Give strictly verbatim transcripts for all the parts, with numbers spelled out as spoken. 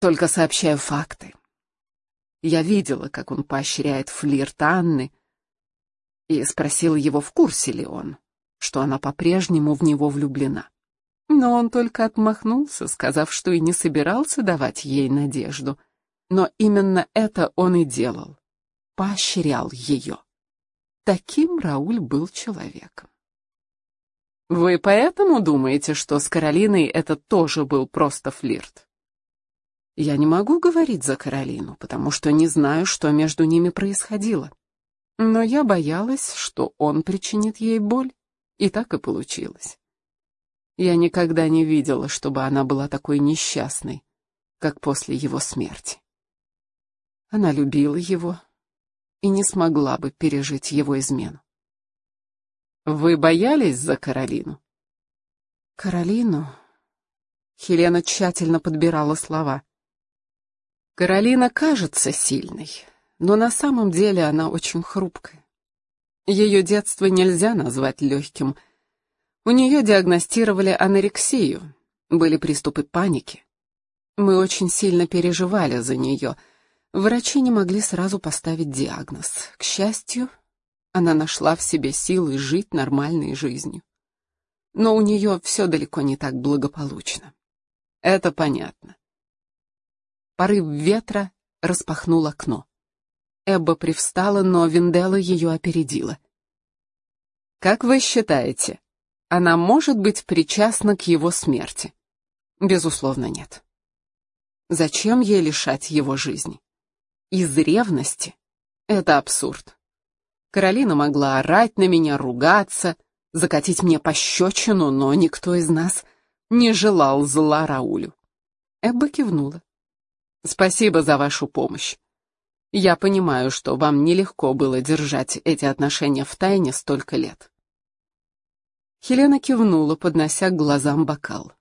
Только сообщаю факты. Я видела, как он поощряет флирт Анны, и спросила его, в курсе ли он, что она по-прежнему в него влюблена. Но он только отмахнулся, сказав, что и не собирался давать ей надежду. Но именно это он и делал. Поощрял ее. Таким Рауль был человеком. Вы поэтому думаете, что с Каролиной это тоже был просто флирт? Я не могу говорить за Каролину, потому что не знаю, что между ними происходило. Но я боялась, что он причинит ей боль, и так и получилось. Я никогда не видела, чтобы она была такой несчастной, как после его смерти. Она любила его и не смогла бы пережить его измену. Вы боялись за Каролину? Каролину? Хелена тщательно подбирала слова. Каролина кажется сильной, но на самом деле она очень хрупкая. Ее детство нельзя назвать легким. У нее диагностировали анорексию, были приступы паники. Мы очень сильно переживали за нее. Врачи не могли сразу поставить диагноз. К счастью, она нашла в себе силы жить нормальной жизнью. Но у нее все далеко не так благополучно. Это понятно. Порыв ветра распахнул окно. Эбба привстала, но Венделла ее опередила. «Как вы считаете, она может быть причастна к его смерти?» «Безусловно, нет. Зачем ей лишать его жизни? Из ревности? Это абсурд. Каролина могла орать на меня, ругаться, закатить мне пощечину, но никто из нас не желал зла Раулю». Эбба кивнула. «Спасибо за вашу помощь. Я понимаю, что вам нелегко было держать эти отношения в тайне столько лет». Хелена кивнула, поднося к глазам бокал.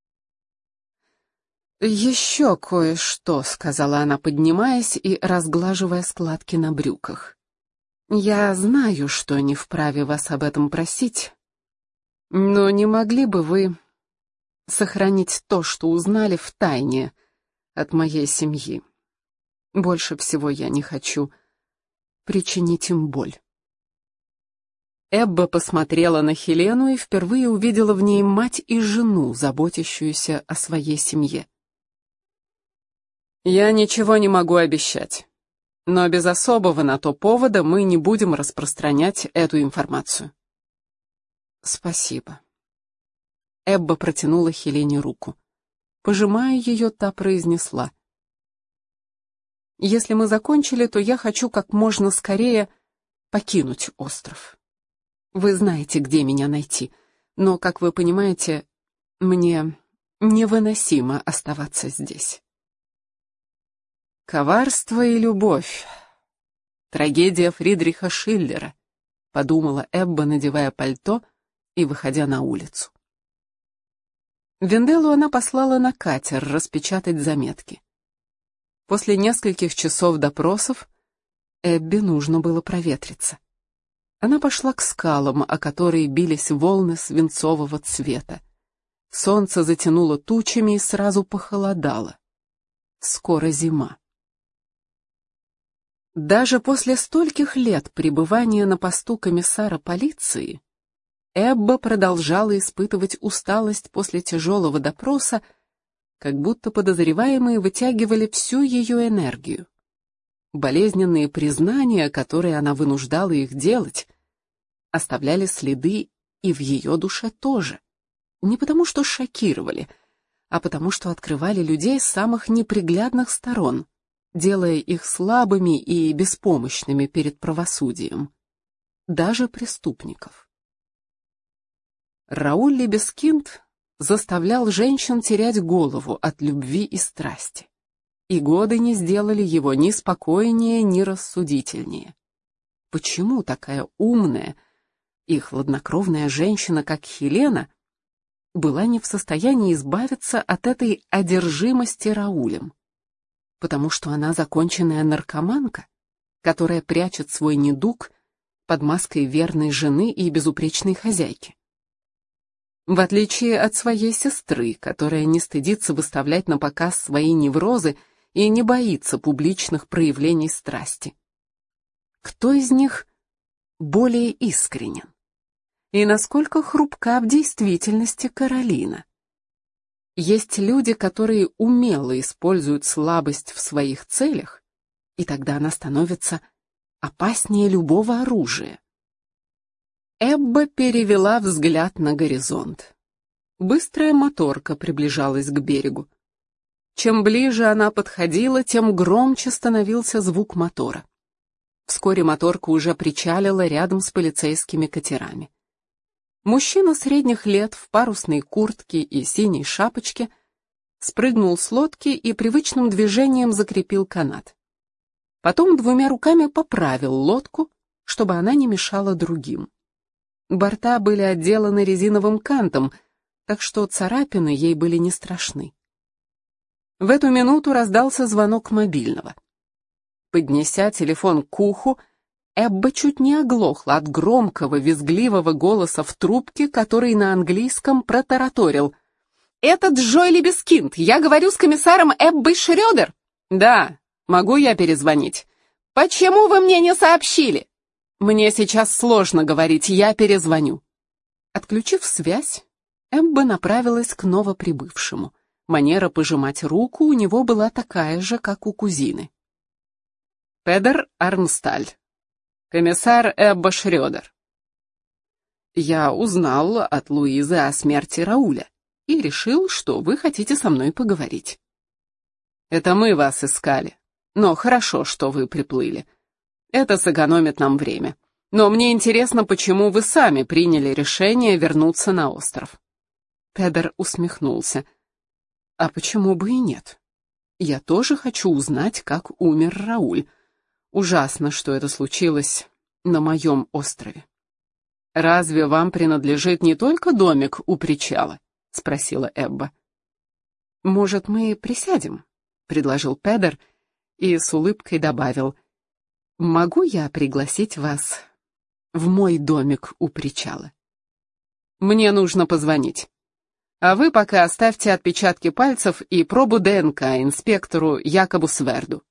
«Еще кое-что», — сказала она, поднимаясь и разглаживая складки на брюках. «Я знаю, что не вправе вас об этом просить, но не могли бы вы сохранить то, что узнали, в тайне от моей семьи? Больше всего я не хочу причинить им боль». Эбба посмотрела на Хелену и впервые увидела в ней мать и жену, заботящуюся о своей семье. «Я ничего не могу обещать, но без особого на то повода мы не будем распространять эту информацию». «Спасибо». Эбба протянула Хелене руку. Пожимая ее, та произнесла: «Если мы закончили, то я хочу как можно скорее покинуть остров. Вы знаете, где меня найти, но, как вы понимаете, мне невыносимо оставаться здесь». «Коварство и любовь. Трагедия Фридриха Шиллера», — подумала Эбба, надевая пальто и выходя на улицу. Венделлу она послала на катер распечатать заметки. После нескольких часов допросов Эббе нужно было проветриться. Она пошла к скалам, о которые бились волны свинцового цвета. Солнце затянуло тучами и сразу похолодало. Скоро зима. Даже после стольких лет пребывания на посту комиссара полиции Эбба продолжала испытывать усталость после тяжелого допроса, как будто подозреваемые вытягивали всю ее энергию. Болезненные признания, которые она вынуждала их делать, оставляли следы и в ее душе тоже. Не потому что шокировали, а потому что открывали людей с самых неприглядных сторон, делая их слабыми и беспомощными перед правосудием, даже преступников. Рауль Лебескинд заставлял женщин терять голову от любви и страсти, и годы не сделали его ни спокойнее, ни рассудительнее. Почему такая умная и хладнокровная женщина, как Хелена, была не в состоянии избавиться от этой одержимости Раулем? Потому что она законченная наркоманка, которая прячет свой недуг под маской верной жены и безупречной хозяйки. В отличие от своей сестры, которая не стыдится выставлять на показ свои неврозы и не боится публичных проявлений страсти. Кто из них более искренен? И насколько хрупка в действительности Каролина? Есть люди, которые умело используют слабость в своих целях, и тогда она становится опаснее любого оружия. Эбба перевела взгляд на горизонт. Быстрая моторка приближалась к берегу. Чем ближе она подходила, тем громче становился звук мотора. Вскоре моторка уже причалила рядом с полицейскими катерами. Мужчина средних лет в парусной куртке и синей шапочке спрыгнул с лодки и привычным движением закрепил канат. Потом двумя руками поправил лодку, чтобы она не мешала другим. Борта были отделаны резиновым кантом, так что царапины ей были не страшны. В эту минуту раздался звонок мобильного. Поднеся телефон к уху, Эбба чуть не оглохла от громкого, визгливого голоса в трубке, который на английском протараторил. «Это Джой Бискинд, я говорю с комиссаром Эббой Шрёдер». «Да, могу я перезвонить?» «Почему вы мне не сообщили?» «Мне сейчас сложно говорить, я перезвоню». Отключив связь, Эбба направилась к новоприбывшему. Манера пожимать руку у него была такая же, как у кузины. «Педер Армсталь, комиссар Эбба Шрёдер. Я узнал от Луизы о смерти Рауля и решил, что вы хотите со мной поговорить. Это мы вас искали, но хорошо, что вы приплыли. Это сэкономит нам время. Но мне интересно, почему вы сами приняли решение вернуться на остров». Педер усмехнулся. «А почему бы и нет? Я тоже хочу узнать, как умер Рауль. Ужасно, что это случилось на моем острове». «Разве вам принадлежит не только домик у причала?» — спросила Эбба. «Может, мы присядем?» — предложил Педер и с улыбкой добавил. «Могу я пригласить вас в мой домик у причала?» «Мне нужно позвонить. А вы пока оставьте отпечатки пальцев и пробу ДНК инспектору Якобу Сверду».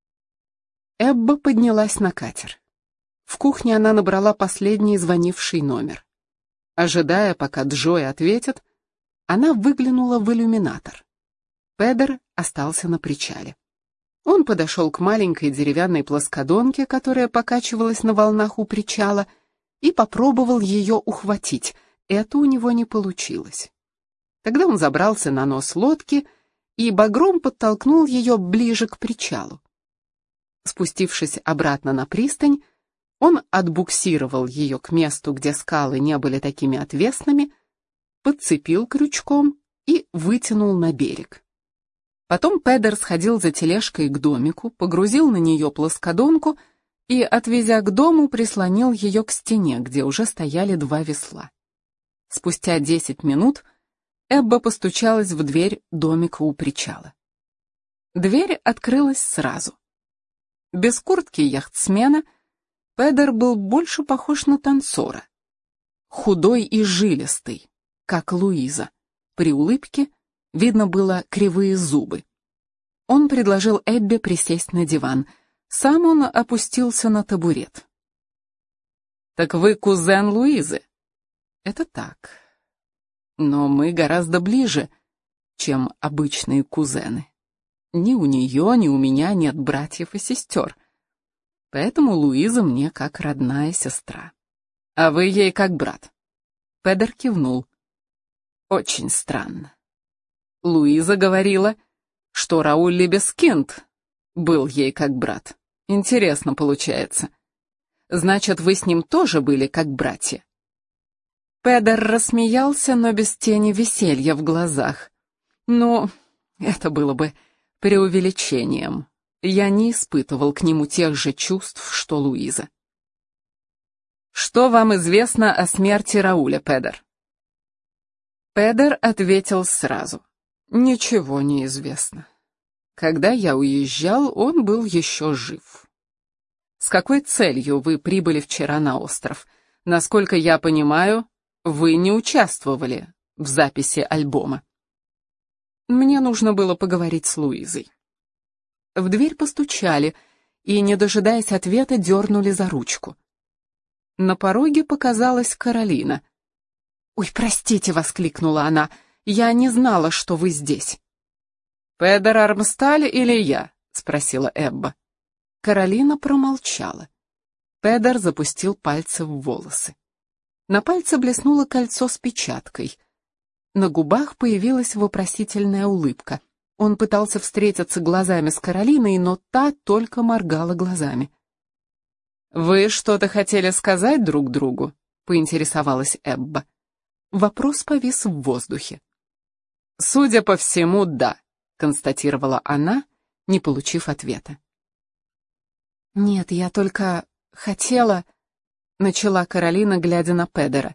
Эбба поднялась на катер. В кухне она набрала последний звонивший номер. Ожидая, пока Джой ответит, она выглянула в иллюминатор. Педер остался на причале. Он подошел к маленькой деревянной плоскодонке, которая покачивалась на волнах у причала, и попробовал ее ухватить. Это у него не получилось. Тогда он забрался на нос лодки и багром подтолкнул ее ближе к причалу. Спустившись обратно на пристань, он отбуксировал ее к месту, где скалы не были такими отвесными, подцепил крючком и вытянул на берег. Потом Педер сходил за тележкой к домику, погрузил на нее плоскодонку и, отвезя к дому, прислонил ее к стене, где уже стояли два весла. Спустя десять минут Эбба постучалась в дверь домика у причала. Дверь открылась сразу. Без куртки яхтсмена Педер был больше похож на танцора. Худой и жилистый, как Луиза. При улыбке видно было кривые зубы. Он предложил Эббе присесть на диван. Сам он опустился на табурет. «Так вы кузен Луизы?» «Это так. Но мы гораздо ближе, чем обычные кузены. Ни у нее, ни у меня нет братьев и сестер. Поэтому Луиза мне как родная сестра. А вы ей как брат». Педер кивнул. «Очень странно. Луиза говорила, что Рауль Лебескинд был ей как брат. Интересно получается. Значит, вы с ним тоже были как братья?» Педер рассмеялся, но без тени веселья в глазах. «Ну, это было бы преувеличением. Я не испытывал к нему тех же чувств, что Луиза». «Что вам известно о смерти Рауля, Педер?» Педер ответил сразу. «Ничего не известно. Когда я уезжал, он был еще жив». «С какой целью вы прибыли вчера на остров? Насколько я понимаю, вы не участвовали в записи альбома. Мне нужно было поговорить с Луизой. В дверь постучали и, не дожидаясь ответа, дернули за ручку. На пороге показалась Каролина. «Ой, простите!» — воскликнула она. «Я не знала, что вы здесь». «Педер Армсталь или я?» — спросила Эбба. Каролина промолчала. Педер запустил пальцы в волосы. На пальце блеснуло кольцо с печаткой. На губах появилась вопросительная улыбка. Он пытался встретиться глазами с Каролиной, но та только моргала глазами. «Вы что-то хотели сказать друг другу?» — поинтересовалась Эбба. Вопрос повис в воздухе. «Судя по всему, да», — констатировала она, не получив ответа. «Нет, я только хотела...» — начала Каролина, глядя на Педера.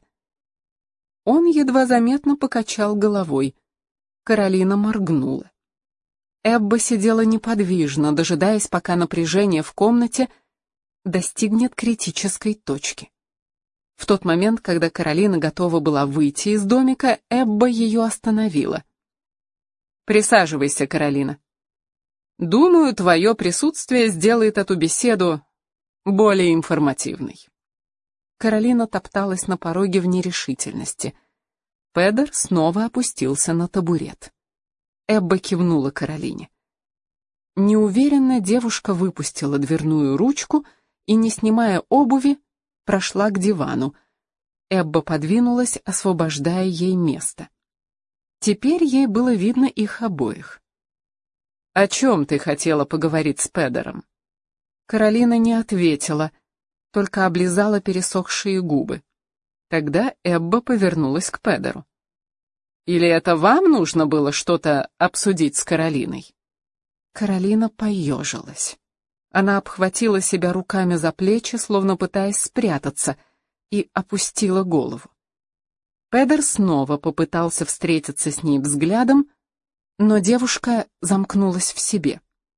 Он едва заметно покачал головой. Каролина моргнула. Эбба сидела неподвижно, дожидаясь, пока напряжение в комнате достигнет критической точки. В тот момент, когда Каролина готова была выйти из домика, Эбба ее остановила. «Присаживайся, Каролина. Думаю, твое присутствие сделает эту беседу более информативной». Каролина топталась на пороге в нерешительности. Педер снова опустился на табурет. Эбба кивнула Каролине. Неуверенно девушка выпустила дверную ручку и, не снимая обуви, прошла к дивану. Эбба подвинулась, освобождая ей место. Теперь ей было видно их обоих. «О чем ты хотела поговорить с Педером?» Каролина не ответила, только облизала пересохшие губы. Тогда Эбба повернулась к Педеру. «Или это вам нужно было что-то обсудить с Каролиной?» Каролина поежилась. Она обхватила себя руками за плечи, словно пытаясь спрятаться, и опустила голову. Педер снова попытался встретиться с ней взглядом, но девушка замкнулась в себе.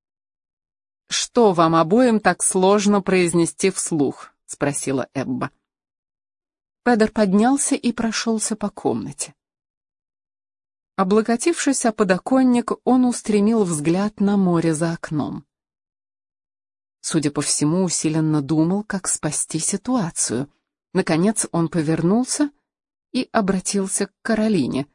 «Что вам обоим так сложно произнести вслух?» — спросила Эбба. Педер поднялся и прошелся по комнате. Облокотившись о подоконник, он устремил взгляд на море за окном. Судя по всему, усиленно думал, как спасти ситуацию. Наконец он повернулся и обратился к Каролине.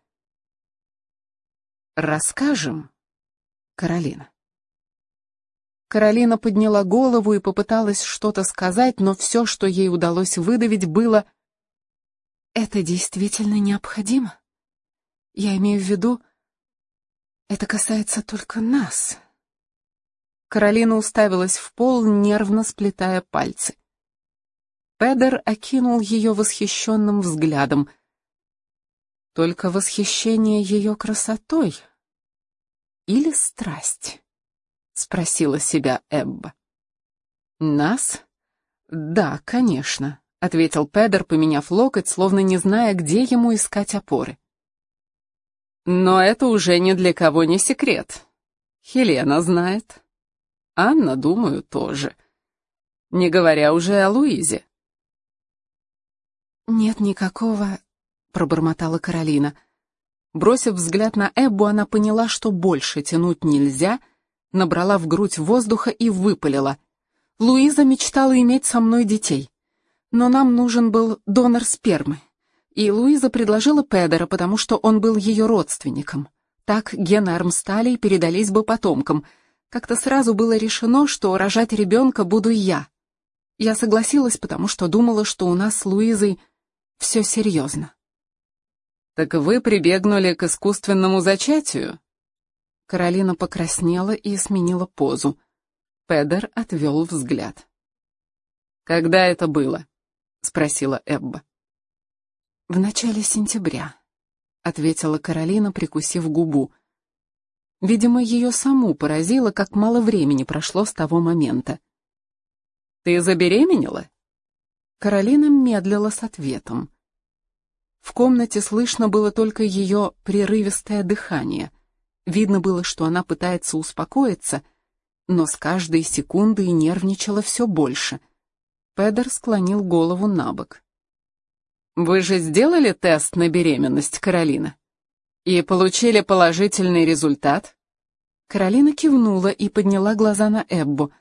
«Расскажем, Каролина». Каролина подняла голову и попыталась что-то сказать, но все, что ей удалось выдавить, было: «Это действительно необходимо? Я имею в виду, это касается только нас». Каролина уставилась в пол, нервно сплетая пальцы. Педер окинул ее восхищенным взглядом. Только восхищение ее красотой или страсть? Спросила себя Эбба. Нас? Да, конечно, ответил Педер, поменяв локоть, словно не зная, где ему искать опоры. Но это уже ни для кого не секрет. Хелена знает. Анна, думаю, тоже. Не говоря уже о Луизе. «Нет никакого...» — пробормотала Каролина. Бросив взгляд на Эббу, она поняла, что больше тянуть нельзя, набрала в грудь воздуха и выпалила. «Луиза мечтала иметь со мной детей, но нам нужен был донор спермы, и Луиза предложила Педера, потому что он был ее родственником. Так гены Армсталей передались бы потомкам. Как-то сразу было решено, что рожать ребенка буду я. Я согласилась, потому что думала, что у нас с Луизой все серьезно». «Так вы прибегнули к искусственному зачатию?» Каролина покраснела и сменила позу. Педер отвел взгляд. «Когда это было?» — спросила Эбба. «В начале сентября», — ответила Каролина, прикусив губу. Видимо, ее саму поразило, как мало времени прошло с того момента. «Ты забеременела?» Каролина медлила с ответом. В комнате слышно было только ее прерывистое дыхание. Видно было, что она пытается успокоиться, но с каждой секундой нервничала все больше. Педер склонил голову набок. «Вы же сделали тест на беременность, Каролина?» И получили положительный результат? Каролина кивнула и подняла глаза на Эббу.